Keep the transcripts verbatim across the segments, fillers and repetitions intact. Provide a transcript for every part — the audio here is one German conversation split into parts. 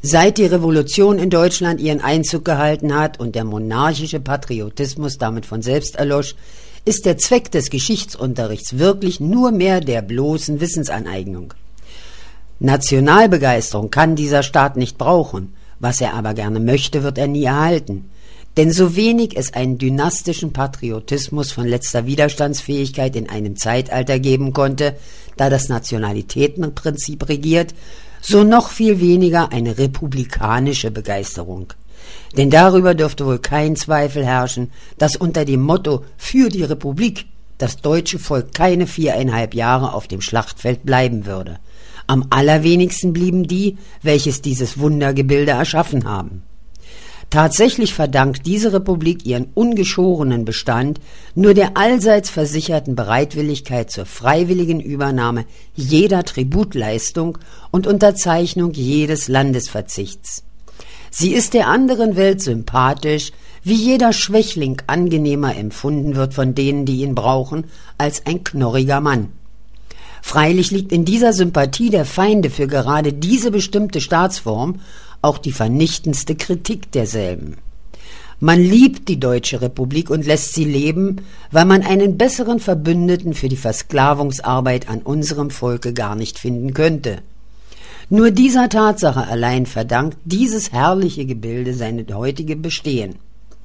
Seit die Revolution in Deutschland ihren Einzug gehalten hat und der monarchische Patriotismus damit von selbst erlosch, ist der Zweck des Geschichtsunterrichts wirklich nur mehr der bloßen Wissensaneignung. Nationalbegeisterung kann dieser Staat nicht brauchen, was er aber gerne möchte, wird er nie erhalten. Denn so wenig es einen dynastischen Patriotismus von letzter Widerstandsfähigkeit in einem Zeitalter geben konnte, da das Nationalitätenprinzip regiert, so noch viel weniger eine republikanische Begeisterung. Denn darüber dürfte wohl kein Zweifel herrschen, dass unter dem Motto »Für die Republik« das deutsche Volk keine viereinhalb Jahre auf dem Schlachtfeld bleiben würde. Am allerwenigsten blieben die, welches dieses Wundergebilde erschaffen haben. Tatsächlich verdankt diese Republik ihren ungeschorenen Bestand nur der allseits versicherten Bereitwilligkeit zur freiwilligen Übernahme jeder Tributleistung und Unterzeichnung jedes Landesverzichts. Sie ist der anderen Welt sympathisch, wie jeder Schwächling angenehmer empfunden wird von denen, die ihn brauchen, als ein knorriger Mann. Freilich liegt in dieser Sympathie der Feinde für gerade diese bestimmte Staatsform auch die vernichtendste Kritik derselben. Man liebt die Deutsche Republik und lässt sie leben, weil man einen besseren Verbündeten für die Versklavungsarbeit an unserem Volke gar nicht finden könnte. Nur dieser Tatsache allein verdankt dieses herrliche Gebilde sein heutiges Bestehen.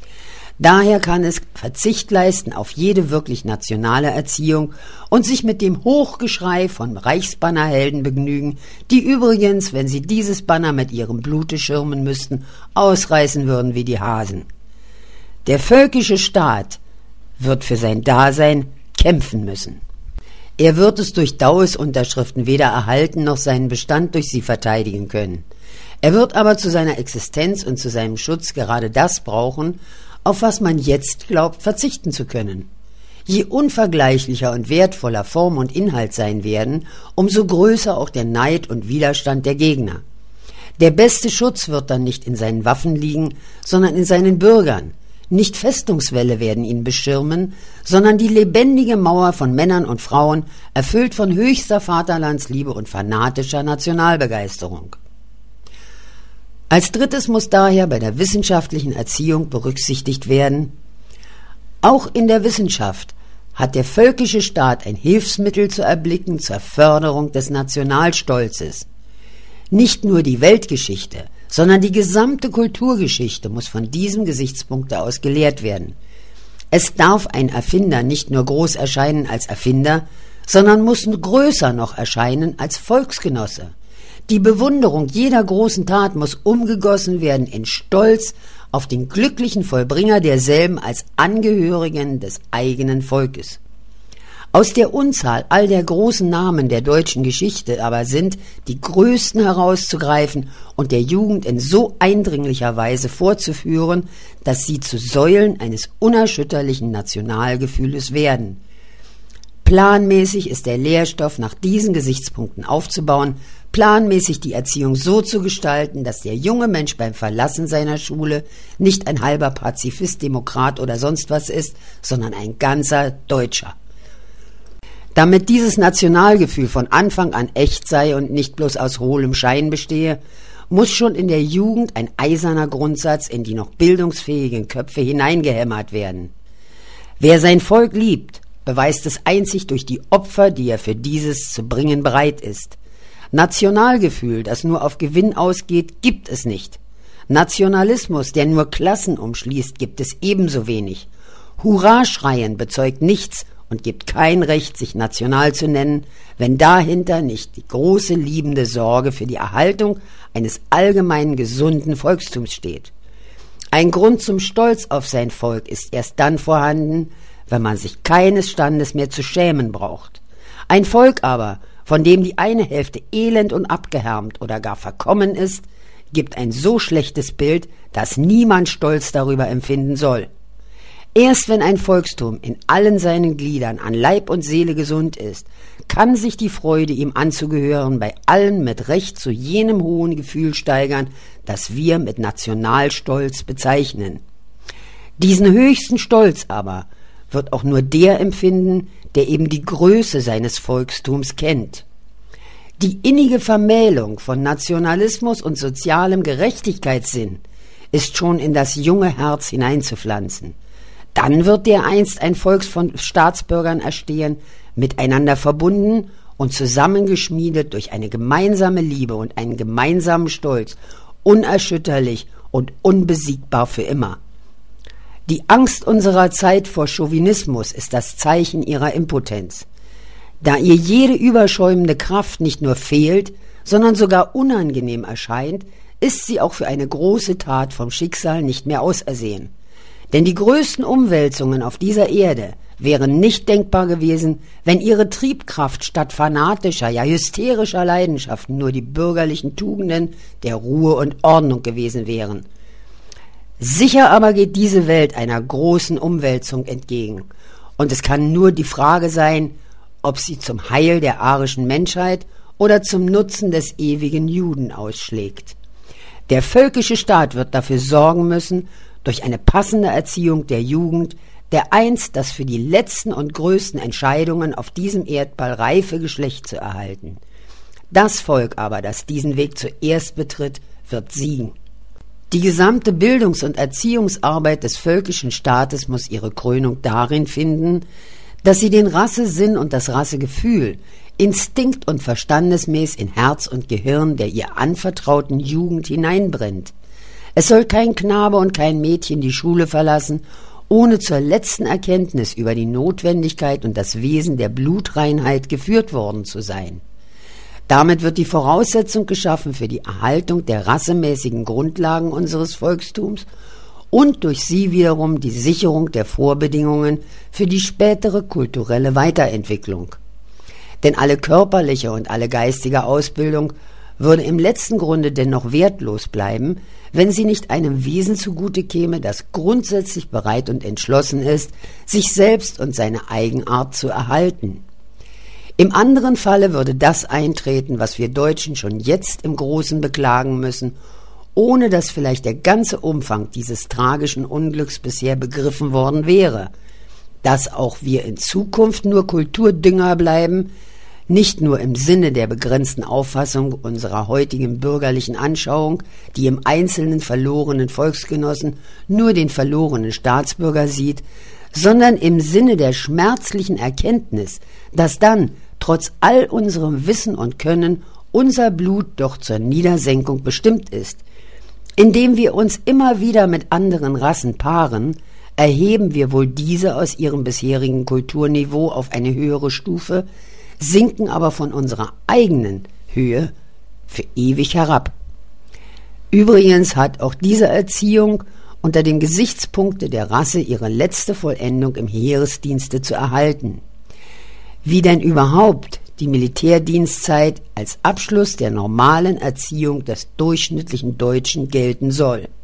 Daher kann es Verzicht leisten auf jede wirklich nationale Erziehung und sich mit dem Hochgeschrei von Reichsbannerhelden begnügen, die übrigens, wenn sie dieses Banner mit ihrem Blute schirmen müssten, ausreißen würden wie die Hasen. Der völkische Staat wird für sein Dasein kämpfen müssen. Er wird es durch Dauesunterschriften weder erhalten noch seinen Bestand durch sie verteidigen können. Er wird aber zu seiner Existenz und zu seinem Schutz gerade das brauchen, auf was man jetzt glaubt, verzichten zu können. Je unvergleichlicher und wertvoller Form und Inhalt sein werden, umso größer auch der Neid und Widerstand der Gegner. Der beste Schutz wird dann nicht in seinen Waffen liegen, sondern in seinen Bürgern. Nicht Festungswälle werden ihn beschirmen, sondern die lebendige Mauer von Männern und Frauen, erfüllt von höchster Vaterlandsliebe und fanatischer Nationalbegeisterung. Als drittes muss daher bei der wissenschaftlichen Erziehung berücksichtigt werden: Auch in der Wissenschaft hat der völkische Staat ein Hilfsmittel zu erblicken zur Förderung des Nationalstolzes. Nicht nur die Weltgeschichte, sondern die gesamte Kulturgeschichte muss von diesem Gesichtspunkte aus gelehrt werden. Es darf ein Erfinder nicht nur groß erscheinen als Erfinder, sondern muss größer noch erscheinen als Volksgenosse. Die Bewunderung jeder großen Tat muss umgegossen werden in Stolz auf den glücklichen Vollbringer derselben als Angehörigen des eigenen Volkes. Aus der Unzahl all der großen Namen der deutschen Geschichte aber sind die größten herauszugreifen und der Jugend in so eindringlicher Weise vorzuführen, dass sie zu Säulen eines unerschütterlichen Nationalgefühles werden. Planmäßig ist der Lehrstoff nach diesen Gesichtspunkten aufzubauen, planmäßig die Erziehung so zu gestalten, dass der junge Mensch beim Verlassen seiner Schule nicht ein halber Pazifist, Demokrat oder sonst was ist, sondern ein ganzer Deutscher. Damit dieses Nationalgefühl von Anfang an echt sei und nicht bloß aus hohlem Schein bestehe, muss schon in der Jugend ein eiserner Grundsatz in die noch bildungsfähigen Köpfe hineingehämmert werden. Wer sein Volk liebt, beweist es einzig durch die Opfer, die er für dieses zu bringen bereit ist. Nationalgefühl, das nur auf Gewinn ausgeht, gibt es nicht. Nationalismus, der nur Klassen umschließt, gibt es ebenso wenig. Hurraschreien bezeugt nichts und gibt kein Recht, sich national zu nennen, wenn dahinter nicht die große liebende Sorge für die Erhaltung eines allgemeinen gesunden Volkstums steht. Ein Grund zum Stolz auf sein Volk ist erst dann vorhanden, wenn man sich keines Standes mehr zu schämen braucht. Ein Volk aber, von dem die eine Hälfte elend und abgehärmt oder gar verkommen ist, gibt ein so schlechtes Bild, dass niemand Stolz darüber empfinden soll. Erst wenn ein Volkstum in allen seinen Gliedern an Leib und Seele gesund ist, kann sich die Freude, ihm anzugehören, bei allen mit Recht zu jenem hohen Gefühl steigern, das wir mit Nationalstolz bezeichnen. Diesen höchsten Stolz aber wird auch nur der empfinden, der eben die Größe seines Volkstums kennt. Die innige Vermählung von Nationalismus und sozialem Gerechtigkeitssinn ist schon in das junge Herz hineinzupflanzen. Dann wird dereinst ein Volk von Staatsbürgern erstehen, miteinander verbunden und zusammengeschmiedet durch eine gemeinsame Liebe und einen gemeinsamen Stolz, unerschütterlich und unbesiegbar für immer. Die Angst unserer Zeit vor Chauvinismus ist das Zeichen ihrer Impotenz. Da ihr jede überschäumende Kraft nicht nur fehlt, sondern sogar unangenehm erscheint, ist sie auch für eine große Tat vom Schicksal nicht mehr ausersehen. Denn die größten Umwälzungen auf dieser Erde wären nicht denkbar gewesen, wenn ihre Triebkraft statt fanatischer, ja hysterischer Leidenschaften nur die bürgerlichen Tugenden der Ruhe und Ordnung gewesen wären. Sicher aber geht diese Welt einer großen Umwälzung entgegen, und es kann nur die Frage sein, ob sie zum Heil der arischen Menschheit oder zum Nutzen des ewigen Juden ausschlägt. Der völkische Staat wird dafür sorgen müssen, durch eine passende Erziehung der Jugend dereinst das für die letzten und größten Entscheidungen auf diesem Erdball reife Geschlecht zu erhalten. Das Volk aber, das diesen Weg zuerst betritt, wird siegen. Die gesamte Bildungs- und Erziehungsarbeit des völkischen Staates muss ihre Krönung darin finden, dass sie den Rassesinn und das Rassegefühl instinkt- und verstandesmäß in Herz und Gehirn der ihr anvertrauten Jugend hineinbrennt. Es soll kein Knabe und kein Mädchen die Schule verlassen, ohne zur letzten Erkenntnis über die Notwendigkeit und das Wesen der Blutreinheit geführt worden zu sein. Damit wird die Voraussetzung geschaffen für die Erhaltung der rassemäßigen Grundlagen unseres Volkstums und durch sie wiederum die Sicherung der Vorbedingungen für die spätere kulturelle Weiterentwicklung. Denn alle körperliche und alle geistige Ausbildung würde im letzten Grunde dennoch wertlos bleiben, wenn sie nicht einem Wesen zugute käme, das grundsätzlich bereit und entschlossen ist, sich selbst und seine Eigenart zu erhalten. Im anderen Falle würde das eintreten, was wir Deutschen schon jetzt im Großen beklagen müssen, ohne dass vielleicht der ganze Umfang dieses tragischen Unglücks bisher begriffen worden wäre, dass auch wir in Zukunft nur Kulturdünger bleiben, nicht nur im Sinne der begrenzten Auffassung unserer heutigen bürgerlichen Anschauung, die im einzelnen verlorenen Volksgenossen nur den verlorenen Staatsbürger sieht, sondern im Sinne der schmerzlichen Erkenntnis, dass dann, trotz all unserem Wissen und Können, unser Blut doch zur Niedersenkung bestimmt ist. Indem wir uns immer wieder mit anderen Rassen paaren, erheben wir wohl diese aus ihrem bisherigen Kulturniveau auf eine höhere Stufe, sinken aber von unserer eigenen Höhe für ewig herab. Übrigens hat auch diese Erziehung unter dem Gesichtspunkte der Rasse ihre letzte Vollendung im Heeresdienste zu erhalten. Wie denn überhaupt die Militärdienstzeit als Abschluss der normalen Erziehung des durchschnittlichen Deutschen gelten soll.